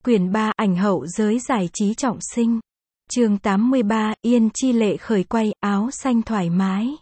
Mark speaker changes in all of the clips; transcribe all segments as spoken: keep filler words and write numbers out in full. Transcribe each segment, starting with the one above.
Speaker 1: Quyển ba, ảnh hậu giới giải trí trọng sinh. Chương tám mươi ba, Yên Chi Lệ khởi quay, áo xanh thoải mái.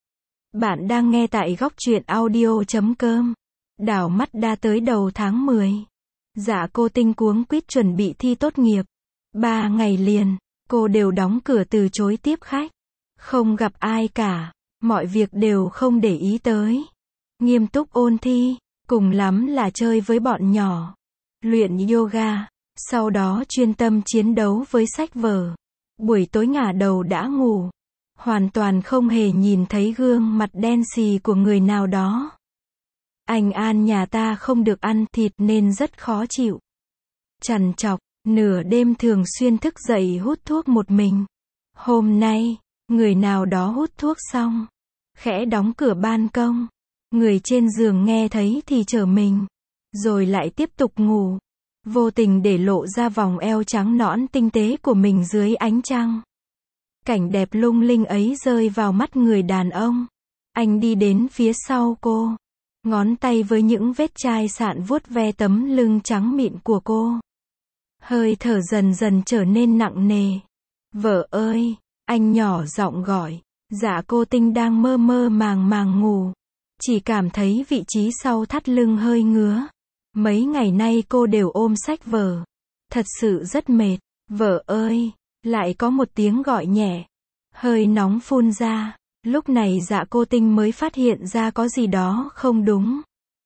Speaker 1: Bạn đang nghe tại góc truyện audio chấm com. Đảo mắt đã tới đầu tháng mười. Dạ cô Tinh cuống quýt chuẩn bị thi tốt nghiệp. Ba ngày liền, cô đều đóng cửa từ chối tiếp khách. Không gặp ai cả, mọi việc đều không để ý tới. Nghiêm túc ôn thi, cùng lắm là chơi với bọn nhỏ. Luyện yoga, sau đó chuyên tâm chiến đấu với sách vở. Buổi tối ngả đầu đã ngủ, hoàn toàn không hề nhìn thấy gương mặt đen xì của người nào đó. Anh An nhà ta không được ăn thịt nên rất khó chịu. Trằn trọc, nửa đêm thường xuyên thức dậy hút thuốc một mình. Hôm nay, người nào đó hút thuốc xong, khẽ đóng cửa ban công. Người trên giường nghe thấy thì trở mình, rồi lại tiếp tục ngủ. Vô tình để lộ ra vòng eo trắng nõn tinh tế của mình dưới ánh trăng. Cảnh đẹp lung linh ấy rơi vào mắt người đàn ông. Anh đi đến phía sau cô, ngón tay với những vết chai sạn vuốt ve tấm lưng trắng mịn của cô. Hơi thở dần dần trở nên nặng nề. Vợ ơi, anh nhỏ giọng gọi. Dạ cô Tinh đang mơ mơ màng màng ngủ, chỉ cảm thấy vị trí sau thắt lưng hơi ngứa. Mấy ngày nay cô đều ôm sách vở, thật sự rất mệt. Vợ ơi, lại có một tiếng gọi nhẹ, hơi nóng phun ra. Lúc này dạ cô Tinh mới phát hiện ra có gì đó không đúng.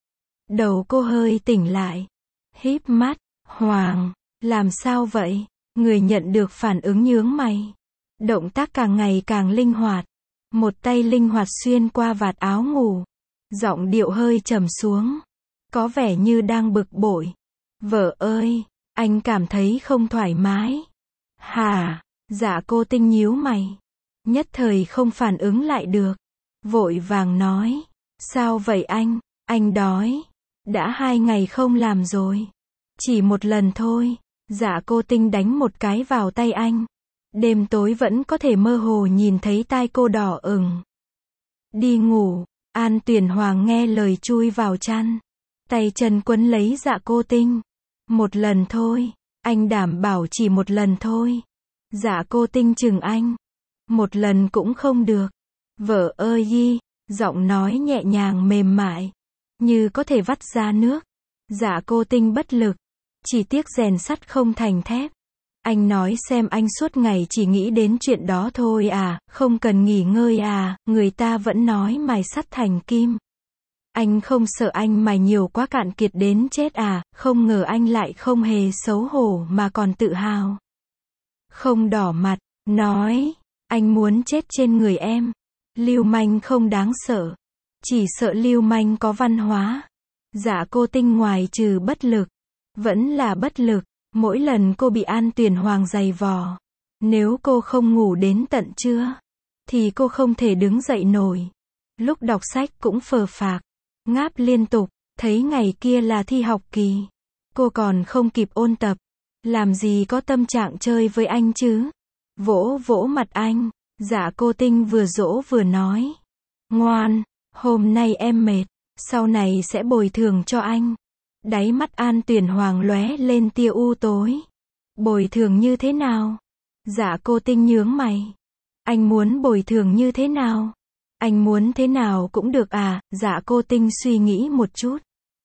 Speaker 1: Đầu cô hơi tỉnh lại, híp mắt. Hoàng, làm sao vậy? Người nhận được phản ứng nhướng mày. Động tác càng ngày càng linh hoạt. Một tay linh hoạt xuyên qua vạt áo ngủ. Giọng điệu hơi trầm xuống, có vẻ như đang bực bội. Vợ ơi, anh cảm thấy không thoải mái. Hả? Dạ cô Tinh nhíu mày, nhất thời không phản ứng lại được. Vội vàng nói, sao vậy anh? Anh đói. Đã hai ngày không làm rồi. Chỉ một lần thôi. Dạ cô Tinh đánh một cái vào tay anh. Đêm tối vẫn có thể mơ hồ nhìn thấy tai cô đỏ ửng. Đi ngủ. An Tuyển Hoàng nghe lời chui vào chăn, tay chân quấn lấy dạ cô Tinh. Một lần thôi, anh đảm bảo chỉ một lần thôi. Dạ cô Tinh chừng anh. Một lần cũng không được. Vợ ơi yi, giọng nói nhẹ nhàng mềm mại, như có thể vắt ra nước. Dạ cô Tinh bất lực, chỉ tiếc rèn sắt không thành thép. Anh nói xem anh suốt ngày chỉ nghĩ đến chuyện đó thôi à, không cần nghỉ ngơi à, người ta vẫn nói mài sắt thành kim. Anh không sợ anh mài nhiều quá cạn kiệt đến chết à, không ngờ anh lại không hề xấu hổ mà còn tự hào. Không đỏ mặt, nói, anh muốn chết trên người em. Lưu manh không đáng sợ, chỉ sợ lưu manh có văn hóa. Dạ cô Tinh ngoài trừ bất lực, vẫn là bất lực. Mỗi lần cô bị An Tuyển Hoàng giày vò, nếu cô không ngủ đến tận trưa, thì cô không thể đứng dậy nổi. Lúc đọc sách cũng phờ phạc, ngáp liên tục, thấy ngày kia là thi học kỳ. Cô còn không kịp ôn tập, làm gì có tâm trạng chơi với anh chứ. Vỗ vỗ mặt anh, dạ cô Tinh vừa dỗ vừa nói. Ngoan, hôm nay em mệt, sau này sẽ bồi thường cho anh. Đáy mắt An Tuyển Hoàng lóe lên tia u tối. Bồi thường như thế nào? Dạ cô Tinh nhướng mày. Anh muốn bồi thường như thế nào? Anh muốn thế nào cũng được à? Dạ cô Tinh suy nghĩ một chút.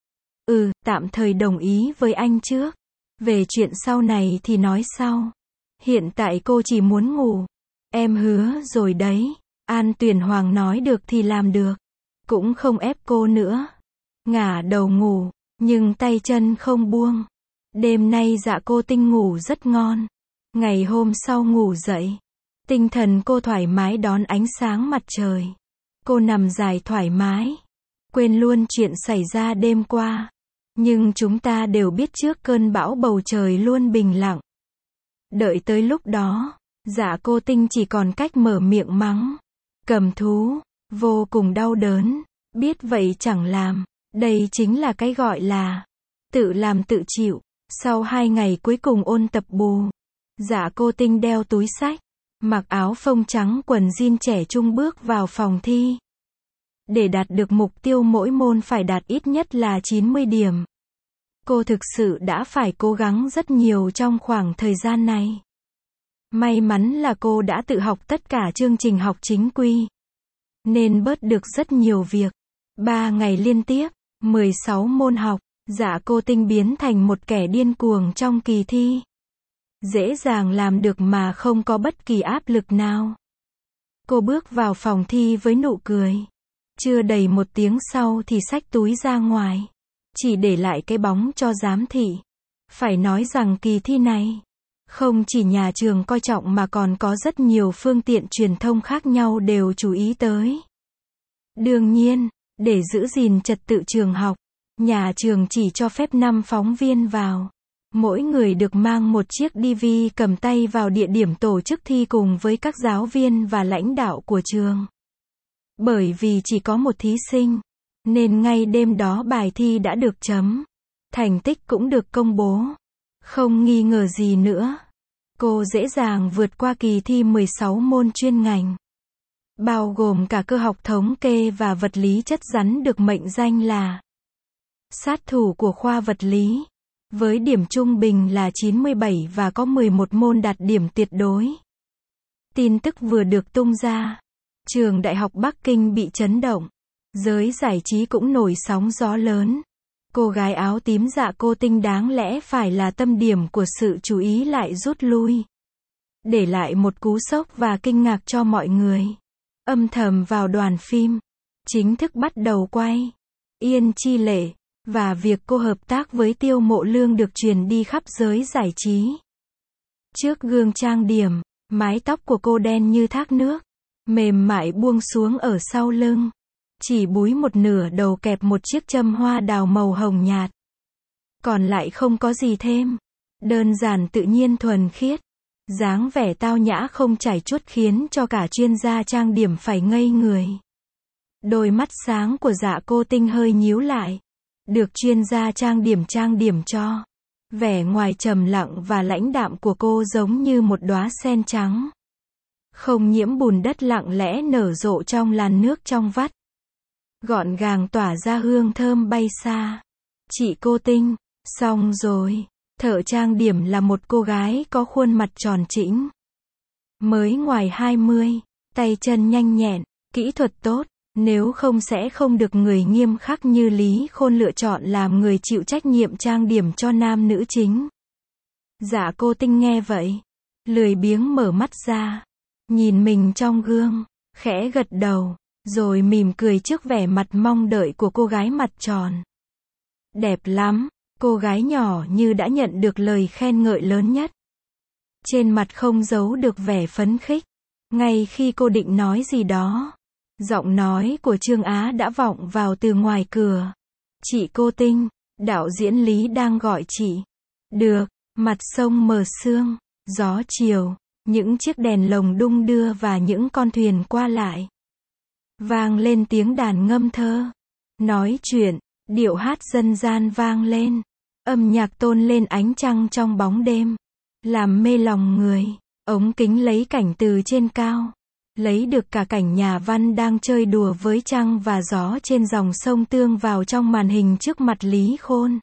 Speaker 1: Ừ, tạm thời đồng ý với anh trước. Về chuyện sau này thì nói sau. Hiện tại cô chỉ muốn ngủ. Em hứa rồi đấy. An Tuyển Hoàng nói được thì làm được. Cũng không ép cô nữa. Ngả đầu ngủ, nhưng tay chân không buông. Đêm nay dạ cô Tinh ngủ rất ngon. Ngày hôm sau ngủ dậy, tinh thần cô thoải mái đón ánh sáng mặt trời. Cô nằm dài thoải mái, quên luôn chuyện xảy ra đêm qua. Nhưng chúng ta đều biết trước cơn bão bầu trời luôn bình lặng. Đợi tới lúc đó, dạ cô Tinh chỉ còn cách mở miệng mắng. Cầm thú, vô cùng đau đớn, biết vậy chẳng làm. Đây chính là cái gọi là tự làm tự chịu. Sau hai ngày cuối cùng ôn tập bù, dạ cô Tinh đeo túi sách, mặc áo phông trắng quần jean trẻ trung bước vào phòng thi. Để đạt được mục tiêu mỗi môn phải đạt ít nhất là chín mươi điểm. Cô thực sự đã phải cố gắng rất nhiều trong khoảng thời gian này. May mắn là cô đã tự học tất cả chương trình học chính quy, nên bớt được rất nhiều việc. Ba ngày liên tiếp, mười sáu môn học, Dạ Cô Tinh biến thành một kẻ điên cuồng trong kỳ thi. Dễ dàng làm được mà không có bất kỳ áp lực nào. Cô bước vào phòng thi với nụ cười. Chưa đầy một tiếng sau thì xách túi ra ngoài. Chỉ để lại cái bóng cho giám thị. Phải nói rằng kỳ thi này, không chỉ nhà trường coi trọng mà còn có rất nhiều phương tiện truyền thông khác nhau đều chú ý tới. Đương nhiên, để giữ gìn trật tự trường học, nhà trường chỉ cho phép năm phóng viên vào. Mỗi người được mang một chiếc đê vê cầm tay vào địa điểm tổ chức thi cùng với các giáo viên và lãnh đạo của trường. Bởi vì chỉ có một thí sinh, nên ngay đêm đó bài thi đã được chấm. Thành tích cũng được công bố. Không nghi ngờ gì nữa. Cô dễ dàng vượt qua kỳ thi mười sáu môn chuyên ngành, bao gồm cả cơ học thống kê và vật lý chất rắn được mệnh danh là sát thủ của khoa vật lý. Với điểm trung bình là chín mươi bảy và có mười một môn đạt điểm tuyệt đối. Tin tức vừa được tung ra, trường Đại học Bắc Kinh bị chấn động. Giới giải trí cũng nổi sóng gió lớn. Cô gái áo tím Dạ Cô Tinh đáng lẽ phải là tâm điểm của sự chú ý lại rút lui. Để lại một cú sốc và kinh ngạc cho mọi người. Âm thầm vào đoàn phim, chính thức bắt đầu quay. Yên Chi Lệ. Và việc cô hợp tác với Tiêu Mộ Lương được truyền đi khắp giới giải trí. Trước gương trang điểm, mái tóc của cô đen như thác nước, mềm mại buông xuống ở sau lưng. Chỉ búi một nửa đầu kẹp một chiếc châm hoa đào màu hồng nhạt. Còn lại không có gì thêm. Đơn giản tự nhiên thuần khiết. Dáng vẻ tao nhã không chảy chuốt khiến cho cả chuyên gia trang điểm phải ngây người. Đôi mắt sáng của Dạ Cô Tinh hơi nhíu lại. Được chuyên gia trang điểm trang điểm cho. Vẻ ngoài trầm lặng và lãnh đạm của cô giống như một đóa sen trắng. Không nhiễm bùn đất lặng lẽ nở rộ trong làn nước trong vắt. Gọn gàng tỏa ra hương thơm bay xa. Chị Cô Tinh, xong rồi. Thợ trang điểm là một cô gái có khuôn mặt tròn trĩnh. Mới ngoài hai mươi, tay chân nhanh nhẹn, kỹ thuật tốt. Nếu không sẽ không được người nghiêm khắc như Lý Khôn lựa chọn làm người chịu trách nhiệm trang điểm cho nam nữ chính. Dạ Cô Tinh nghe vậy, lười biếng mở mắt ra, nhìn mình trong gương, khẽ gật đầu, rồi mỉm cười trước vẻ mặt mong đợi của cô gái mặt tròn. Đẹp lắm, cô gái nhỏ như đã nhận được lời khen ngợi lớn nhất. Trên mặt không giấu được vẻ phấn khích, ngay khi cô định nói gì đó. Giọng nói của Trương Á đã vọng vào từ ngoài cửa. Chị Cô Tinh, đạo diễn Lý đang gọi chị. Được, mặt sông mờ sương, gió chiều, những chiếc đèn lồng đung đưa và những con thuyền qua lại. Vang lên tiếng đàn ngâm thơ. Nói chuyện, điệu hát dân gian vang lên. Âm nhạc tôn lên ánh trăng trong bóng đêm. Làm mê lòng người. Ống kính lấy cảnh từ trên cao. Lấy được cả cảnh nhà văn đang chơi đùa với trăng và gió trên dòng sông tương vào trong màn hình trước mặt Lý Khôn.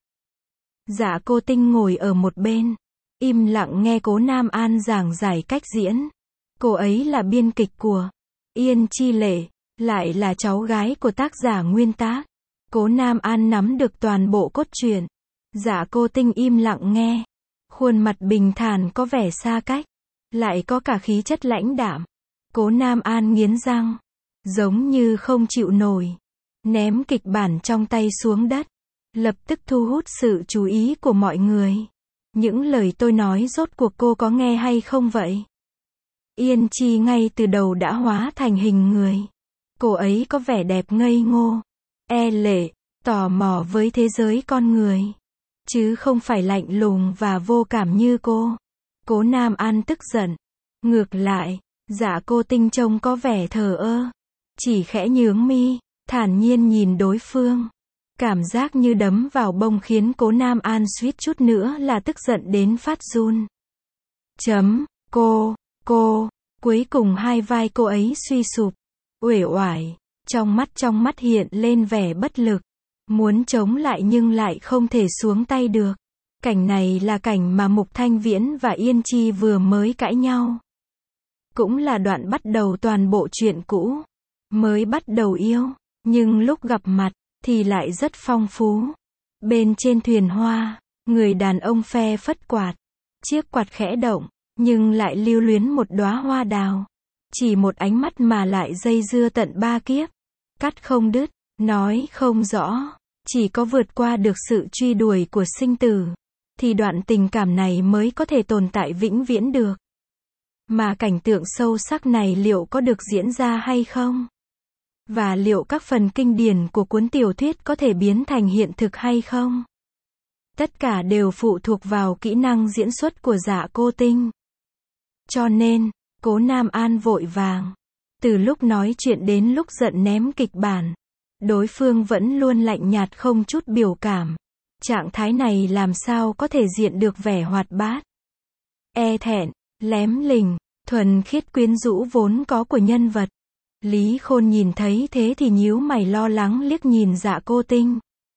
Speaker 1: Dạ Cô Tinh ngồi ở một bên, im lặng nghe Cố Nam An giảng giải cách diễn. Cô ấy là biên kịch của Yên Chi Lệ, lại là cháu gái của tác giả nguyên tác. Cố Nam An nắm được toàn bộ cốt truyện. Dạ Cô Tinh im lặng nghe. Khuôn mặt bình thản có vẻ xa cách, lại có cả khí chất lãnh đạm. Cố Nam An nghiến răng, giống như không chịu nổi, ném kịch bản trong tay xuống đất, lập tức thu hút sự chú ý của mọi người. Những lời tôi nói rốt cuộc cô có nghe hay không vậy? Yên Chi ngay từ đầu đã hóa thành hình người. Cô ấy có vẻ đẹp ngây ngô, e lệ, tò mò với thế giới con người, chứ không phải lạnh lùng và vô cảm như cô. Cố Nam An tức giận. Ngược lại, Dạ Cô Tinh trông có vẻ thờ ơ, chỉ khẽ nhướng mi, thản nhiên nhìn đối phương. Cảm giác như đấm vào bông khiến Cố Nam An suýt chút nữa là tức giận đến phát run. Chấm, cô, cô, cuối cùng hai vai cô ấy suy sụp, uể oải, trong mắt trong mắt hiện lên vẻ bất lực. Muốn chống lại nhưng lại không thể xuống tay được. Cảnh này là cảnh mà Mục Thanh Viễn và Yên Chi vừa mới cãi nhau. Cũng là đoạn bắt đầu toàn bộ chuyện cũ. Mới bắt đầu yêu, nhưng lúc gặp mặt, thì lại rất phong phú. Bên trên thuyền hoa, người đàn ông phe phất quạt. Chiếc quạt khẽ động, nhưng lại lưu luyến một đóa hoa đào. Chỉ một ánh mắt mà lại dây dưa tận ba kiếp. Cắt không đứt, nói không rõ. Chỉ có vượt qua được sự truy đuổi của sinh tử, thì đoạn tình cảm này mới có thể tồn tại vĩnh viễn được. Mà cảnh tượng sâu sắc này liệu có được diễn ra hay không? Và liệu các phần kinh điển của cuốn tiểu thuyết có thể biến thành hiện thực hay không? Tất cả đều phụ thuộc vào kỹ năng diễn xuất của Dạ Cô Tinh. Cho nên, Cố Nam An vội vàng. Từ lúc nói chuyện đến lúc giận ném kịch bản. Đối phương vẫn luôn lạnh nhạt không chút biểu cảm. Trạng thái này làm sao có thể diện được vẻ hoạt bát, e thẹn, lém lình, thuần khiết quyến rũ vốn có của nhân vật. Lý Khôn nhìn thấy thế thì nhíu mày lo lắng liếc nhìn Dạ Cô Tinh.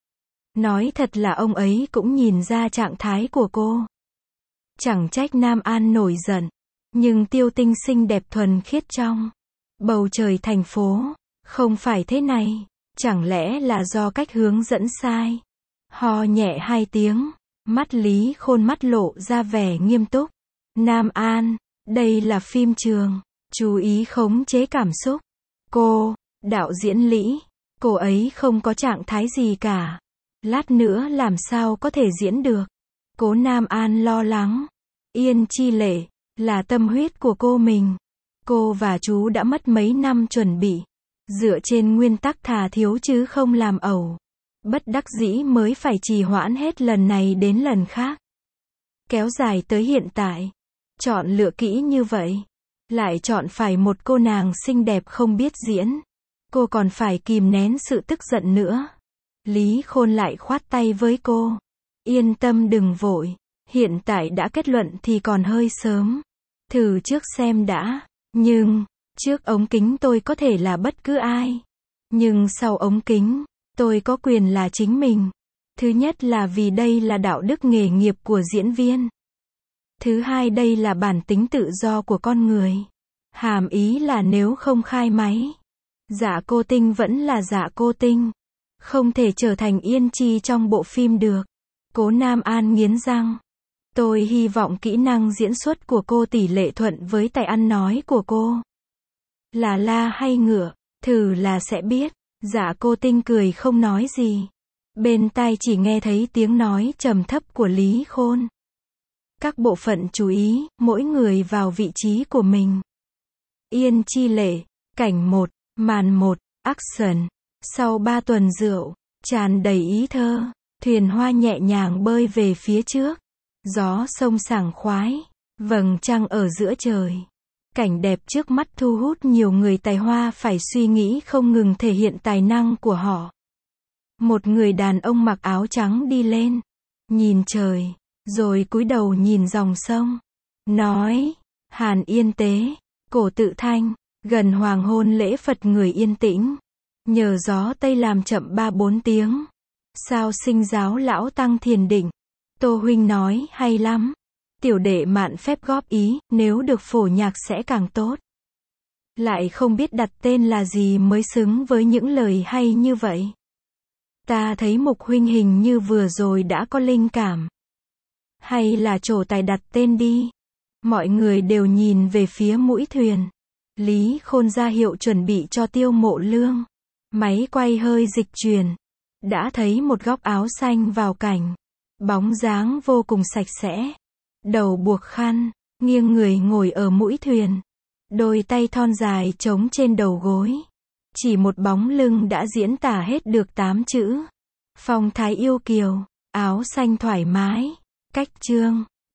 Speaker 1: Nói thật là ông ấy cũng nhìn ra trạng thái của cô. Chẳng trách Nam An nổi giận. Nhưng Tiêu Tinh xinh đẹp thuần khiết trong bầu trời thành phố. Không phải thế này. Chẳng lẽ là do cách hướng dẫn sai? Ho nhẹ hai tiếng. Mắt Lý Khôn mắt lộ ra vẻ nghiêm túc. Nam An, đây là phim trường. Chú ý khống chế cảm xúc. Cô, đạo diễn Lý, cô ấy không có trạng thái gì cả. Lát nữa làm sao có thể diễn được? Cố Nam An lo lắng. Yên Chi Lệ, là tâm huyết của cô mình. Cô và chú đã mất mấy năm chuẩn bị. Dựa trên nguyên tắc thà thiếu chứ không làm ẩu. Bất đắc dĩ mới phải trì hoãn hết lần này đến lần khác. Kéo dài tới hiện tại. Chọn lựa kỹ như vậy. Lại chọn phải một cô nàng xinh đẹp không biết diễn. Cô còn phải kìm nén sự tức giận nữa. Lý Khôn lại khoát tay với cô. Yên tâm đừng vội. Hiện tại đã kết luận thì còn hơi sớm. Thử trước xem đã. Nhưng, trước ống kính tôi có thể là bất cứ ai. Nhưng sau ống kính, tôi có quyền là chính mình. Thứ nhất là vì đây là đạo đức nghề nghiệp của diễn viên. Thứ hai đây là bản tính tự do của con người. Hàm ý là nếu không khai máy, Dạ Cô Tinh vẫn là Dạ Cô Tinh. Không thể trở thành Yên Chi trong bộ phim được. Cố Nam An nghiến răng. Tôi hy vọng kỹ năng diễn xuất của cô tỷ lệ thuận với tài ăn nói của cô. Là la hay ngựa, thử là sẽ biết. Dạ Cô Tinh cười không nói gì. Bên tai chỉ nghe thấy tiếng nói trầm thấp của Lý Khôn. Các bộ phận chú ý, mỗi người vào vị trí của mình. Yên Chi Lệ, cảnh một, màn một, action. Sau ba tuần rượu, tràn đầy ý thơ, thuyền hoa nhẹ nhàng bơi về phía trước. Gió sông sảng khoái, vầng trăng ở giữa trời. Cảnh đẹp trước mắt thu hút nhiều người tài hoa phải suy nghĩ không ngừng thể hiện tài năng của họ. Một người đàn ông mặc áo trắng đi lên, nhìn trời, rồi cúi đầu nhìn dòng sông. Nói, Hàn Yên Tế, cổ tự thanh, gần hoàng hôn lễ Phật người yên tĩnh. Nhờ gió Tây làm chậm ba bốn tiếng. Sao sinh giáo lão tăng thiền định. Tô huynh nói hay lắm. Tiểu đệ mạn phép góp ý, nếu được phổ nhạc sẽ càng tốt. Lại không biết đặt tên là gì mới xứng với những lời hay như vậy. Ta thấy Mục huynh hình như vừa rồi đã có linh cảm. Hay là trổ tài đặt tên đi. Mọi người đều nhìn về phía mũi thuyền. Lý Khôn ra hiệu chuẩn bị cho Tiêu Mộ Lương. Máy quay hơi dịch chuyển. Đã thấy một góc áo xanh vào cảnh. Bóng dáng vô cùng sạch sẽ. Đầu buộc khăn, nghiêng người ngồi ở mũi thuyền. Đôi tay thon dài trống trên đầu gối. Chỉ một bóng lưng đã diễn tả hết được tám chữ. Phong thái yêu kiều, áo xanh thoải mái, cách chương.